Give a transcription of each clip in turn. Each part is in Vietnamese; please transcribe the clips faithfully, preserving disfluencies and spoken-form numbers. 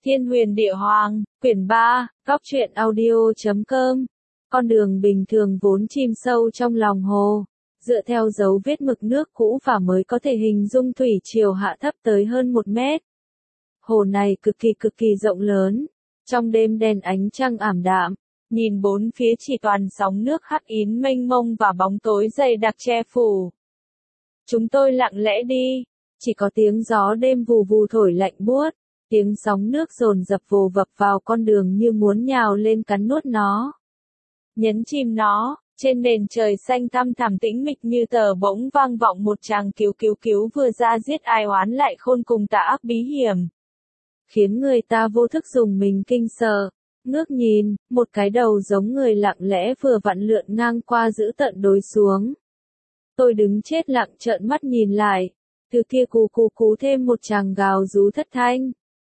Thiên huyền địa hoàng, quyển ba, góc truyện audio chấm com. Con đường bình thường vốn chìm sâu trong lòng hồ, dựa theo dấu vết mực nước cũ và mới có thể hình dung thủy triều hạ thấp tới hơn một mét. Hồ này cực kỳ cực kỳ rộng lớn, trong đêm đen ánh trăng ảm đạm, nhìn bốn phía chỉ toàn sóng nước hắc yến mênh mông và bóng tối dày đặc che phủ. Chúng tôi lặng lẽ đi, chỉ có tiếng gió đêm vù vù thổi lạnh buốt. Tiếng sóng nước dồn dập vồ vập vào con đường như muốn nhào lên cắn nuốt nó. Nhấn chìm nó, trên nền trời xanh thăm thẳm tĩnh mịch như tờ bỗng vang vọng một tràng cứu cứu cứu vừa ra giết ai oán lại khôn cùng tà ác bí hiểm. Khiến người ta vô thức dùng mình kinh sợ, ngước nhìn, một cái đầu giống người lặng lẽ vừa vặn lượn ngang qua giữ tận đối xuống. Tôi đứng chết lặng trợn mắt nhìn lại, từ kia cú cú cú thêm một tràng gào rú thất thanh.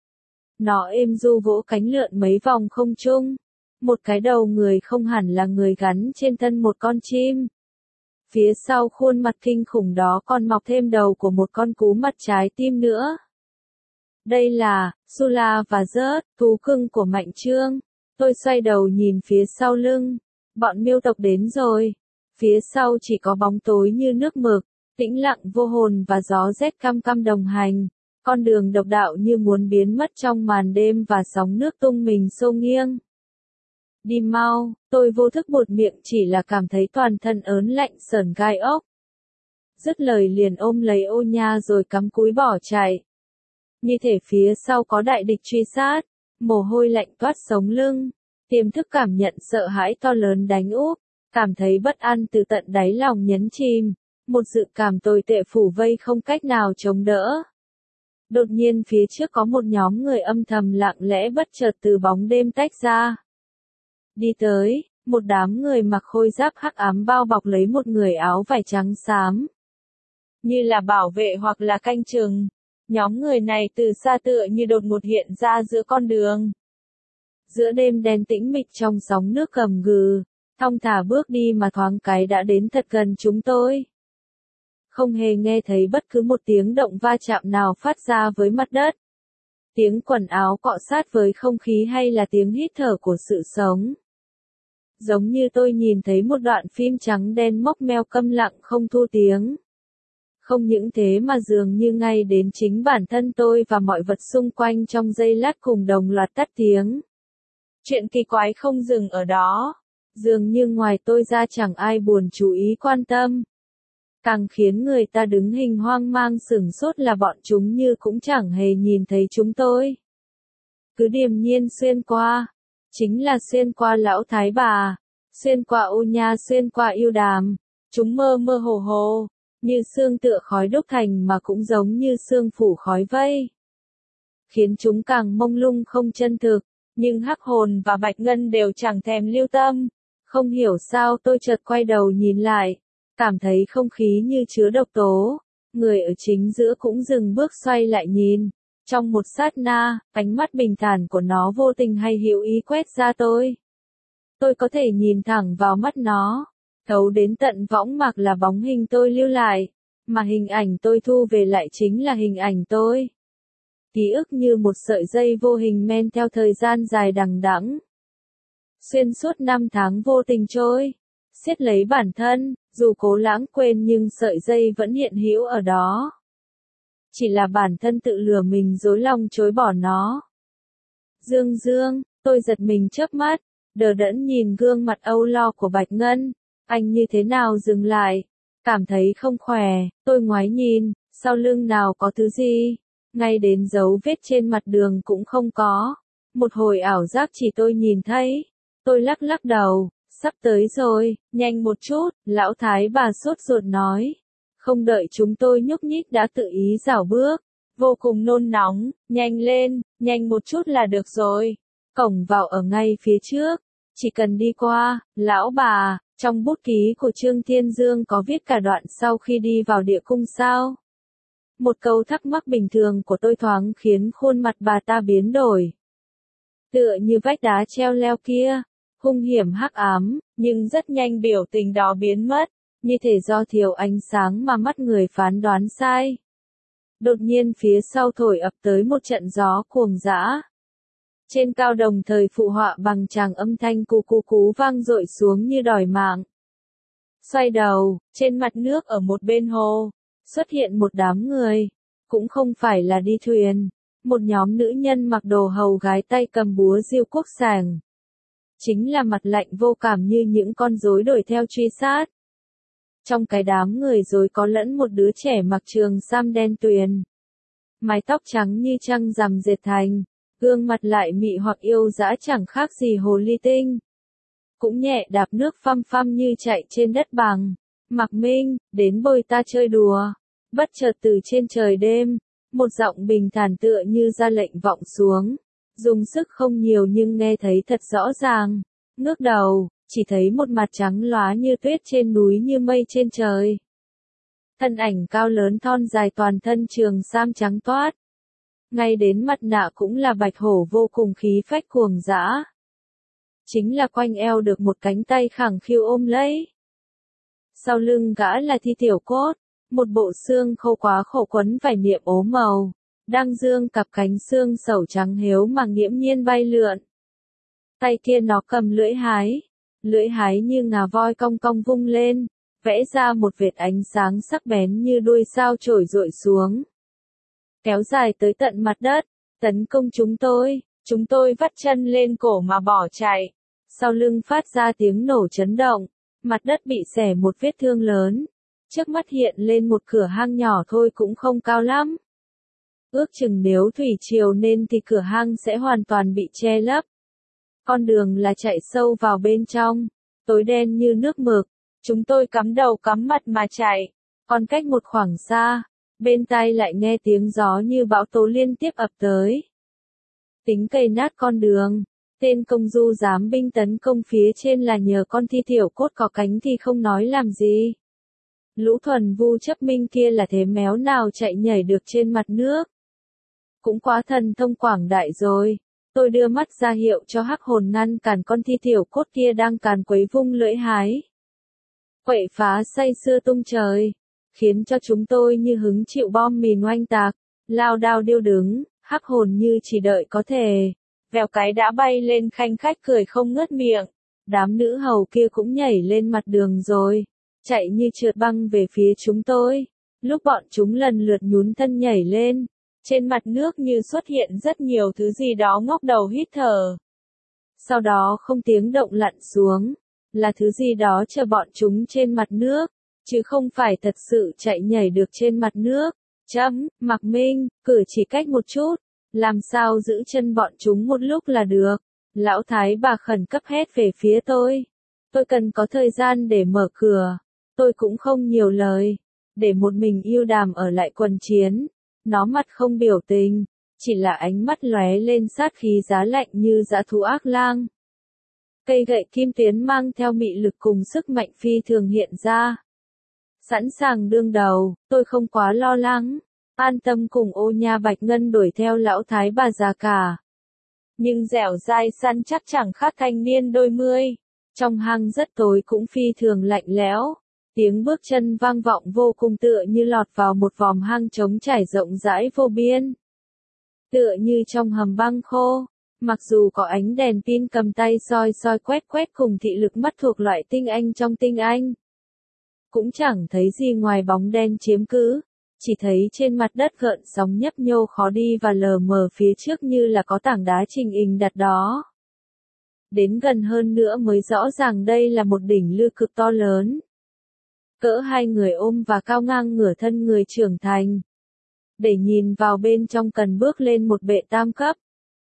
Nó êm du vỗ cánh lượn mấy vòng không trung. Một cái đầu người không hẳn là người gắn trên thân một con chim. Phía sau khuôn mặt kinh khủng đó còn mọc thêm đầu của một con cú mặt trái tim nữa. Đây là Sula và Rớt, thú cưng của Mạnh Trương. Tôi xoay đầu nhìn phía sau lưng. Bọn miêu tộc đến rồi. Phía sau chỉ có bóng tối như nước mực, tĩnh lặng vô hồn và gió rét căm căm đồng hành. Con đường độc đạo như muốn biến mất trong màn đêm và sóng nước tung mình xô nghiêng. Đi mau, tôi vô thức buột miệng chỉ là cảm thấy toàn thân ớn lạnh sởn gai ốc. Dứt lời liền ôm lấy ô nha rồi cắm cúi bỏ chạy. Như thể phía sau có đại địch truy sát, mồ hôi lạnh toát sống lưng, tiềm thức cảm nhận sợ hãi to lớn đánh úp, cảm thấy bất an từ tận đáy lòng nhấn chìm, một dự cảm tồi tệ phủ vây không cách nào chống đỡ. Đột nhiên phía trước có một nhóm người âm thầm lặng lẽ bất chợt từ bóng đêm tách ra. Đi tới, một đám người mặc khôi giáp hắc ám bao bọc lấy một người áo vải trắng xám. Như là bảo vệ hoặc là canh chừng, nhóm người này từ xa tựa như đột ngột hiện ra giữa con đường. Giữa đêm đen tĩnh mịch trong sóng nước gầm gừ, thong thả bước đi mà thoáng cái đã đến thật gần chúng tôi. Không hề nghe thấy bất cứ một tiếng động va chạm nào phát ra với mặt đất. Tiếng quần áo cọ sát với không khí hay là tiếng hít thở của sự sống. Giống như tôi nhìn thấy một đoạn phim trắng đen mốc meo câm lặng không thu tiếng. Không những thế mà dường như ngay đến chính bản thân tôi và mọi vật xung quanh trong giây lát cùng đồng loạt tắt tiếng. Chuyện kỳ quái không dừng ở đó. Dường như ngoài tôi ra chẳng ai buồn chú ý quan tâm. Càng khiến người ta đứng hình hoang mang sửng sốt là bọn chúng như cũng chẳng hề nhìn thấy chúng tôi. Cứ điềm nhiên xuyên qua, chính là xuyên qua lão thái bà, xuyên qua ô nha xuyên qua yêu đàm, chúng mơ mơ hồ hồ, như sương tựa khói đúc thành mà cũng giống như sương phủ khói vây. Khiến chúng càng mông lung không chân thực, nhưng hắc hồn và bạch ngân đều chẳng thèm lưu tâm. Không hiểu sao tôi chợt quay đầu nhìn lại. Cảm thấy không khí như chứa độc tố, người ở chính giữa cũng dừng bước xoay lại nhìn. Trong một sát na, ánh mắt bình thản của nó vô tình hay hữu ý quét ra tôi. Tôi có thể nhìn thẳng vào mắt nó, thấu đến tận võng mạc là bóng hình tôi lưu lại, mà hình ảnh tôi thu về lại chính là hình ảnh tôi. Ký ức như một sợi dây vô hình men theo thời gian dài đằng đẵng. Xuyên suốt năm tháng vô tình trôi, siết lấy bản thân. Dù cố lãng quên nhưng sợi dây vẫn hiện hữu ở đó. Chỉ là bản thân tự lừa mình dối lòng chối bỏ nó. Dương Dương, tôi giật mình chớp mắt, đờ đẫn nhìn gương mặt âu lo của Bạch Ngân. Anh như thế nào dừng lại? Cảm thấy không khỏe, tôi ngoái nhìn, sau lưng nào có thứ gì? Ngay đến dấu vết trên mặt đường cũng không có. Một hồi ảo giác chỉ tôi nhìn thấy. Tôi lắc lắc đầu. Sắp tới rồi, nhanh một chút, lão thái bà sốt ruột nói. Không đợi chúng tôi nhúc nhích đã tự ý rảo bước. Vô cùng nôn nóng, nhanh lên, nhanh một chút là được rồi. Cổng vào ở ngay phía trước. Chỉ cần đi qua, lão bà, trong bút ký của Trương Thiên Dương có viết cả đoạn sau khi đi vào địa cung sao. Một câu thắc mắc bình thường của tôi thoáng khiến khuôn mặt bà ta biến đổi. Tựa như vách đá treo leo kia. Hung hiểm hắc ám, nhưng rất nhanh biểu tình đó biến mất, như thể do thiếu ánh sáng mà mắt người phán đoán sai. Đột nhiên phía sau thổi ập tới một trận gió cuồng dã. Trên cao đồng thời phụ họa bằng tràng âm thanh cú cú cú vang dội xuống như đòi mạng. Xoay đầu, trên mặt nước ở một bên hồ, xuất hiện một đám người. Cũng không phải là đi thuyền. Một nhóm nữ nhân mặc đồ hầu gái tay cầm búa diêu quốc sàng. Chính là mặt lạnh vô cảm như những con rối đuổi theo truy sát. Trong cái đám người rồi có lẫn một đứa trẻ mặc trường sam đen tuyền. Mái tóc trắng như trăng rằm dệt thành, gương mặt lại mị hoặc yêu dã chẳng khác gì hồ ly tinh. Cũng nhẹ đạp nước phăm phăm như chạy trên đất bằng. Mạc Minh, đến bồi ta chơi đùa. Bất chợt từ trên trời đêm, một giọng bình thản tựa như ra lệnh vọng xuống. Dùng sức không nhiều nhưng nghe thấy thật rõ ràng. Ngước đầu, chỉ thấy một mặt trắng lóa như tuyết trên núi như mây trên trời. Thân ảnh cao lớn thon dài toàn thân trường sam trắng toát. Ngay đến mặt nạ cũng là bạch hổ vô cùng khí phách cuồng dã. Chính là quanh eo được một cánh tay khẳng khiu ôm lấy. Sau lưng gã là thi tiểu cốt, một bộ xương khô quá khổ quấn vải niệm ố màu, đang dương cặp cánh xương sẩu trắng hiếu mà nghiễm nhiên bay lượn. Tay kia nó cầm lưỡi hái, lưỡi hái như ngà voi cong cong vung lên, vẽ ra một vệt ánh sáng sắc bén như đuôi sao trổi rọi xuống. Kéo dài tới tận mặt đất, tấn công chúng tôi, chúng tôi vắt chân lên cổ mà bỏ chạy. Sau lưng phát ra tiếng nổ chấn động, mặt đất bị xẻ một vết thương lớn. Trước mắt hiện lên một cửa hang nhỏ thôi cũng không cao lắm. Ước chừng nếu thủy triều nên thì cửa hang sẽ hoàn toàn bị che lấp. Con đường là chạy sâu vào bên trong, tối đen như nước mực. Chúng tôi cắm đầu cắm mặt mà chạy, còn cách một khoảng xa, bên tai lại nghe tiếng gió như bão tố liên tiếp ập tới. Tính cây nát con đường, tên công du dám binh tấn công phía trên là nhờ con thi tiểu cốt có cánh thì không nói làm gì. Lũ thuần vu chấp minh kia là thế méo nào chạy nhảy được trên mặt nước. Cũng quá thần thông quảng đại rồi. Tôi đưa mắt ra hiệu cho hắc hồn ngăn cản con thi tiểu cốt kia đang càn quấy vung lưỡi hái. Quậy phá say sưa tung trời, khiến cho chúng tôi như hứng chịu bom mìn oanh tạc, lao đao điêu đứng, hắc hồn như chỉ đợi có thể. Vèo cái đã bay lên khanh khách cười không ngớt miệng. Đám nữ hầu kia cũng nhảy lên mặt đường rồi, chạy như trượt băng về phía chúng tôi. Lúc bọn chúng lần lượt nhún thân nhảy lên, trên mặt nước như xuất hiện rất nhiều thứ gì đó ngóc đầu hít thở. Sau đó không tiếng động lặn xuống, là thứ gì đó chờ bọn chúng trên mặt nước, chứ không phải thật sự chạy nhảy được trên mặt nước. Chấm, Mạc Minh, cử chỉ cách một chút, làm sao giữ chân bọn chúng một lúc là được. Lão thái bà khẩn cấp hét về phía tôi. Tôi cần có thời gian để mở cửa. Tôi cũng không nhiều lời, để một mình yêu đàm ở lại quần chiến. Nó mặt không biểu tình, chỉ là ánh mắt lóe lên sát khí giá lạnh như dã thú ác lang. Cây gậy kim tuyến mang theo mị lực cùng sức mạnh phi thường hiện ra. Sẵn sàng đương đầu, tôi không quá lo lắng, an tâm cùng Ô Nha Bạch Ngân đuổi theo lão thái bà già cả. Nhưng dẻo dai săn chắc chẳng khác thanh niên đôi mươi. Trong hang rất tối cũng phi thường lạnh lẽo. Tiếng bước chân vang vọng vô cùng tựa như lọt vào một vòm hang trống trải rộng rãi vô biên. Tựa như trong hầm băng khô, mặc dù có ánh đèn pin cầm tay soi soi quét quét cùng thị lực mắt thuộc loại tinh anh trong tinh anh. Cũng chẳng thấy gì ngoài bóng đen chiếm cứ, chỉ thấy trên mặt đất gợn sóng nhấp nhô khó đi và lờ mờ phía trước như là có tảng đá trình hình đặt đó. Đến gần hơn nữa mới rõ ràng đây là một đỉnh lư cực to lớn. Cỡ hai người ôm và cao ngang ngửa thân người trưởng thành. Để nhìn vào bên trong cần bước lên một bệ tam cấp.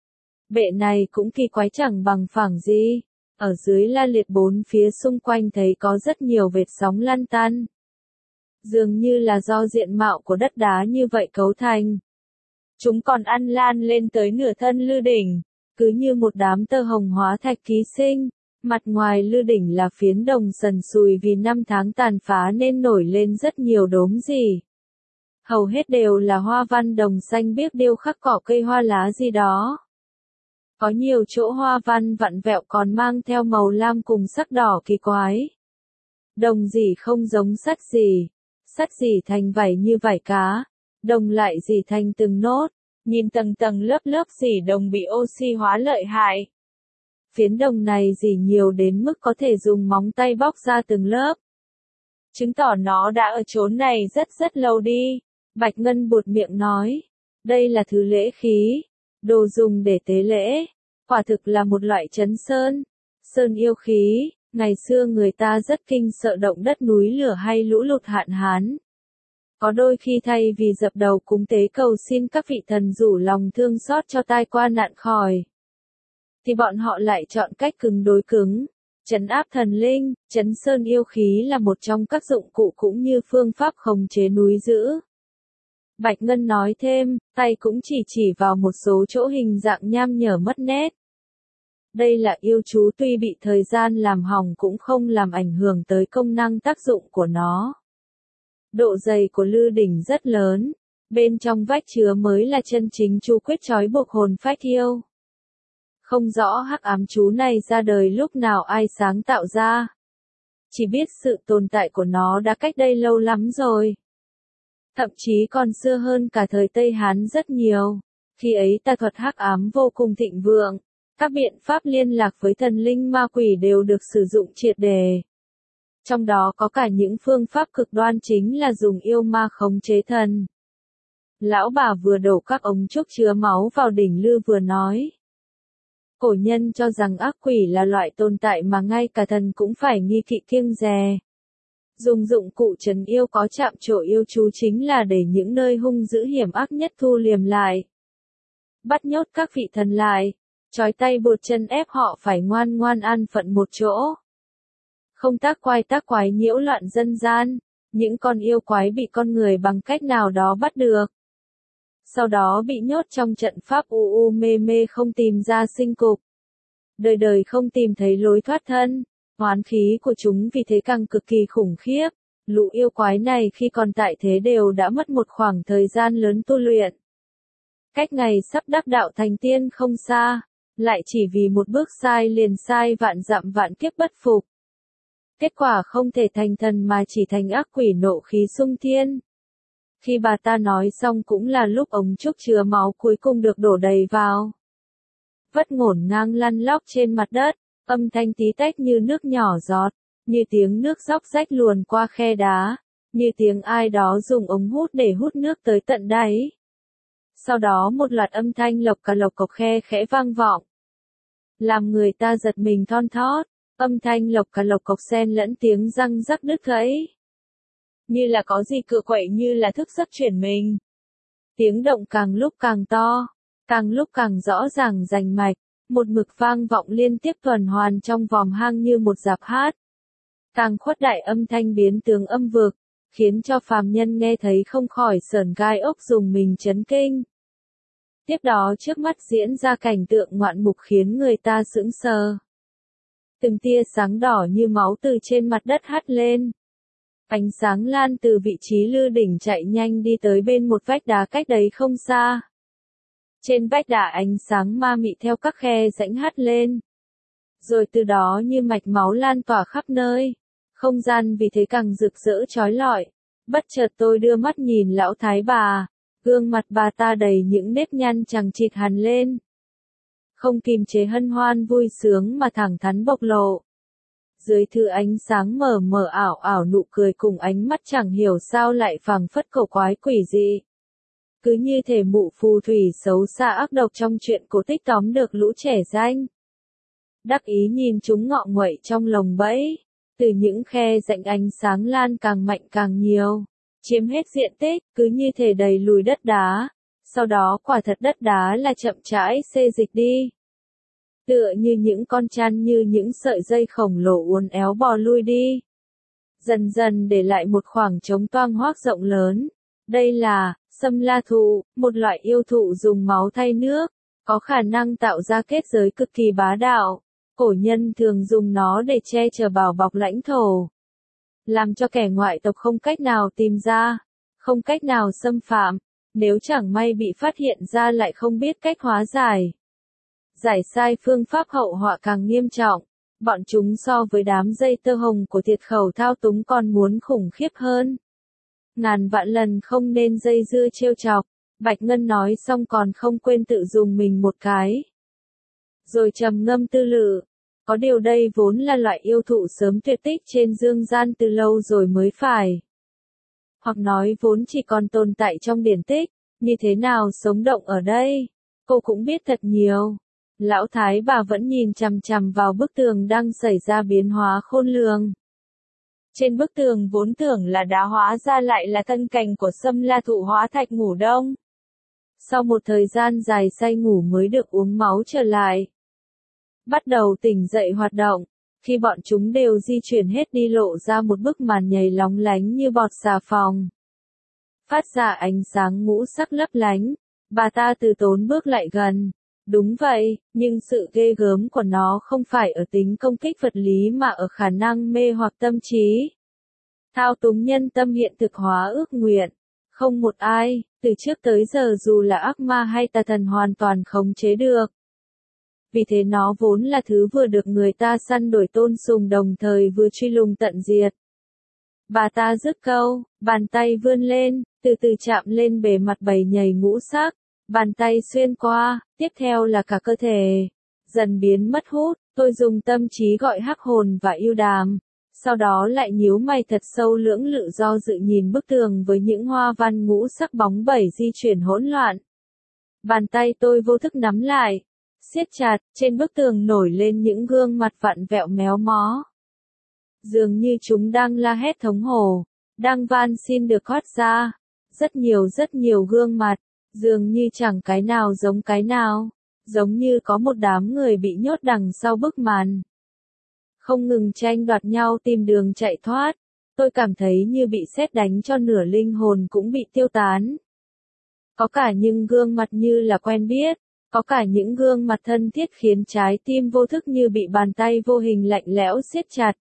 Bệ này cũng kỳ quái chẳng bằng phẳng gì. Ở dưới la liệt bốn phía xung quanh thấy có rất nhiều vệt sóng lăn tăn. Dường như là do diện mạo của đất đá như vậy cấu thành. Chúng còn ăn lan lên tới nửa thân lư đỉnh, cứ như một đám tơ hồng hóa thạch ký sinh. Mặt ngoài lư đỉnh là phiến đồng sần sùi vì năm tháng tàn phá nên nổi lên rất nhiều đốm gì. Hầu hết đều là hoa văn đồng xanh biếc điêu khắc cỏ cây hoa lá gì đó. Có nhiều chỗ hoa văn vặn vẹo còn mang theo màu lam cùng sắc đỏ kỳ quái. Đồng gì không giống sắt gì, sắt gì thành vảy như vảy cá, đồng lại gì thành từng nốt, nhìn tầng tầng lớp lớp dỉ đồng bị oxy hóa lợi hại. Phiến đồng này dỉ nhiều đến mức có thể dùng móng tay bóc ra từng lớp. Chứng tỏ nó đã ở chốn này rất rất lâu đi. Bạch Ngân buột miệng nói. Đây là thứ lễ khí, đồ dùng để tế lễ. Quả thực là một loại chấn sơn. Sơn yêu khí, ngày xưa người ta rất kinh sợ động đất núi lửa hay lũ lụt hạn hán. Có đôi khi thay vì dập đầu cúng tế cầu xin các vị thần rủ lòng thương xót cho tai qua nạn khỏi, thì bọn họ lại chọn cách cứng đối cứng, trấn áp thần linh. Chấn sơn yêu khí là một trong các dụng cụ cũng như phương pháp khống chế núi dữ. Bạch Ngân nói thêm, tay cũng chỉ chỉ vào một số chỗ hình dạng nham nhở mất nét. Đây là yêu chú tuy bị thời gian làm hỏng cũng không làm ảnh hưởng tới công năng tác dụng của nó. Độ dày của lư đỉnh rất lớn, bên trong vách chứa mới là chân chính chú quyết trói buộc hồn phách yêu. Không rõ hắc ám chú này ra đời lúc nào ai sáng tạo ra. Chỉ biết sự tồn tại của nó đã cách đây lâu lắm rồi. Thậm chí còn xưa hơn cả thời Tây Hán rất nhiều. Khi ấy tà thuật hắc ám vô cùng thịnh vượng. Các biện pháp liên lạc với thần linh ma quỷ đều được sử dụng triệt đề. Trong đó có cả những phương pháp cực đoan chính là dùng yêu ma khống chế thần. Lão bà vừa đổ các ống trúc chứa máu vào đỉnh lư vừa nói. Cổ nhân cho rằng ác quỷ là loại tồn tại mà ngay cả thần cũng phải nghi kỵ kiêng dè. Dùng dụng cụ trấn yêu có chạm trổ yêu chú chính là để những nơi hung dữ hiểm ác nhất thu liềm lại. Bắt nhốt các vị thần lại, trói tay buộc chân ép họ phải ngoan ngoan an phận một chỗ. Không tác quái tác quái nhiễu loạn dân gian, những con yêu quái bị con người bằng cách nào đó bắt được. Sau đó bị nhốt trong trận pháp u u mê mê không tìm ra sinh cục. Đời đời không tìm thấy lối thoát thân, oán khí của chúng vì thế càng cực kỳ khủng khiếp. Lũ yêu quái này khi còn tại thế đều đã mất một khoảng thời gian lớn tu luyện. Cách ngày sắp đắc đạo thành tiên không xa, lại chỉ vì một bước sai liền sai vạn dặm vạn kiếp bất phục. Kết quả không thể thành thần mà chỉ thành ác quỷ nộ khí xung thiên. Khi bà ta nói xong cũng là lúc ống trúc chứa máu cuối cùng được đổ đầy vào. Vất ngổn ngang lăn lóc trên mặt đất, âm thanh tí tách như nước nhỏ giọt, như tiếng nước róc rách luồn qua khe đá, như tiếng ai đó dùng ống hút để hút nước tới tận đáy. Sau đó một loạt âm thanh lộc cà lộc cộc khe khẽ vang vọng. Làm người ta giật mình thon thót, âm thanh lộc cà lộc cộc xen lẫn tiếng răng rắc đứt gãy. Như là có gì cựa quậy, như là thức giấc chuyển mình. Tiếng động càng lúc càng to, càng lúc càng rõ ràng rành mạch, một mực vang vọng liên tiếp tuần hoàn trong vòng hang như một dạp hát. Càng khuất đại âm thanh biến tướng âm vực, khiến cho phàm nhân nghe thấy không khỏi sởn gai ốc dùng mình chấn kinh. Tiếp đó trước mắt diễn ra cảnh tượng ngoạn mục khiến người ta sững sờ. Từng tia sáng đỏ như máu từ trên mặt đất hắt lên. Ánh sáng lan từ vị trí lư đỉnh chạy nhanh đi tới bên một vách đá cách đấy không xa. Trên vách đá ánh sáng ma mị theo các khe rãnh hắt lên. Rồi từ đó như mạch máu lan tỏa khắp nơi. Không gian vì thế càng rực rỡ chói lọi. Bất chợt tôi đưa mắt nhìn lão thái bà. Gương mặt bà ta đầy những nếp nhăn chằng chịt hằn lên. Không kìm chế hân hoan vui sướng mà thẳng thắn bộc lộ. Dưới thứ ánh sáng mờ mờ ảo ảo nụ cười cùng ánh mắt chẳng hiểu sao lại phảng phất cổ quái quỷ dị. Cứ như thể mụ phù thủy xấu xa ác độc trong chuyện cổ tích tóm được lũ trẻ danh. Đắc ý nhìn chúng ngọ nguậy trong lồng bẫy, từ những khe rãnh ánh sáng lan càng mạnh càng nhiều, chiếm hết diện tích, cứ như thể đầy lùi đất đá. Sau đó quả thật đất đá là chậm rãi xê dịch đi. Tựa như những con chăn như những sợi dây khổng lồ uốn éo bò lui đi. Dần dần để lại một khoảng trống toang hoác rộng lớn. Đây là sâm la thụ, một loại yêu thụ dùng máu thay nước, có khả năng tạo ra kết giới cực kỳ bá đạo. Cổ nhân thường dùng nó để che chở bảo bọc lãnh thổ, làm cho kẻ ngoại tộc không cách nào tìm ra, không cách nào xâm phạm. Nếu chẳng may bị phát hiện ra lại không biết cách hóa giải. Giải sai phương pháp hậu họa càng nghiêm trọng. Bọn chúng so với đám dây tơ hồng của thiệt khẩu thao túng còn muốn khủng khiếp hơn. Ngàn vạn lần không nên dây dưa trêu chọc. Bạch Ngân nói xong còn không quên tự dùng mình một cái. Rồi trầm ngâm tư lự. Có điều đây vốn là loại yêu thụ sớm tuyệt tích trên dương gian từ lâu rồi mới phải. Hoặc nói vốn chỉ còn tồn tại trong điển tích, như thế nào sống động ở đây, cô cũng biết thật nhiều. Lão thái bà vẫn nhìn chằm chằm vào bức tường đang xảy ra biến hóa khôn lường. Trên bức tường vốn tưởng là đá hóa ra lại là thân cành của Sâm La thụ hóa thạch ngủ đông. Sau một thời gian dài say ngủ mới được uống máu trở lại. Bắt đầu tỉnh dậy hoạt động, khi bọn chúng đều di chuyển hết đi lộ ra một bức màn nhầy lóng lánh như bọt xà phòng. Phát ra ánh sáng ngũ sắc lấp lánh, bà ta từ tốn bước lại gần. Đúng vậy, nhưng sự ghê gớm của nó không phải ở tính công kích vật lý mà ở khả năng mê hoặc tâm trí. Thao túng nhân tâm hiện thực hóa ước nguyện. Không một ai, từ trước tới giờ dù là ác ma hay tà thần hoàn toàn khống chế được. Vì thế nó vốn là thứ vừa được người ta săn đuổi tôn sùng đồng thời vừa truy lùng tận diệt. Bà ta dứt câu, bàn tay vươn lên, từ từ chạm lên bề mặt bầy nhầy ngũ sắc, bàn tay xuyên qua, tiếp theo là cả cơ thể. Dần biến mất hút, tôi dùng tâm trí gọi hắc hồn và yêu đàm. Sau đó lại nhíu mày thật sâu lưỡng lự do dự nhìn bức tường với những hoa văn ngũ sắc bóng bẩy di chuyển hỗn loạn. Bàn tay tôi vô thức nắm lại, siết chặt, trên bức tường nổi lên những gương mặt vặn vẹo méo mó. Dường như chúng đang la hét thống hổ, đang van xin được thoát ra. Rất nhiều rất nhiều gương mặt, dường như chẳng cái nào giống cái nào, giống như có một đám người bị nhốt đằng sau bức màn. Không ngừng tranh đoạt nhau tìm đường chạy thoát, tôi cảm thấy như bị sét đánh cho nửa linh hồn cũng bị tiêu tán. Có cả những gương mặt như là quen biết, có cả những gương mặt thân thiết khiến trái tim vô thức như bị bàn tay vô hình lạnh lẽo siết chặt.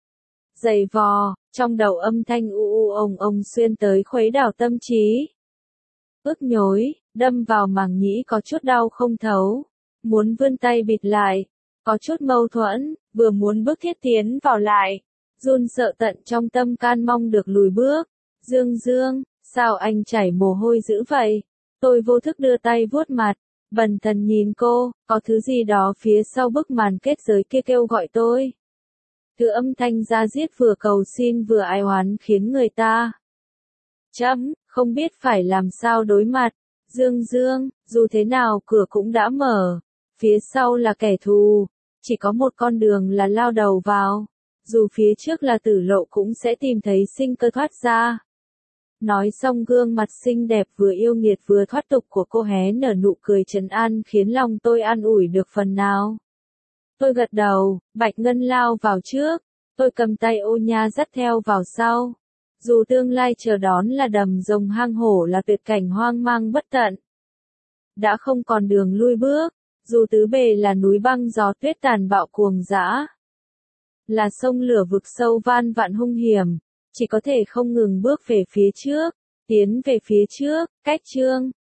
Dày vò, trong đầu âm thanh u u ồng ồng xuyên tới khuấy đảo tâm trí. Ức nhối, đâm vào màng nhĩ có chút đau không thấu, muốn vươn tay bịt lại, có chút mâu thuẫn, vừa muốn bước thiết tiến vào lại, run sợ tận trong tâm can mong được lùi bước. Dương Dương, sao anh chảy mồ hôi dữ vậy? Tôi vô thức đưa tay vuốt mặt, bần thần nhìn cô, có thứ gì đó phía sau bức màn kết giới kia kêu gọi tôi. Thứ âm thanh da diết vừa cầu xin vừa ai oán khiến người ta chấm, không biết phải làm sao đối mặt. Dương Dương, dù thế nào cửa cũng đã mở, phía sau là kẻ thù, chỉ có một con đường là lao đầu vào, dù phía trước là tử lộ cũng sẽ tìm thấy sinh cơ thoát ra. Nói xong gương mặt xinh đẹp vừa yêu nghiệt vừa thoát tục của cô hé nở nụ cười trấn an khiến lòng tôi an ủi được phần nào. Tôi gật đầu, Bạch Ngân lao vào trước, tôi cầm tay Ô Nha dắt theo vào sau. Dù tương lai chờ đón là đầm rồng hang hổ là tuyệt cảnh hoang mang bất tận. Đã không còn đường lui bước, dù tứ bề là núi băng gió tuyết tàn bạo cuồng dã. Là sông lửa vực sâu van vạn hung hiểm, chỉ có thể không ngừng bước về phía trước, tiến về phía trước, cách chương.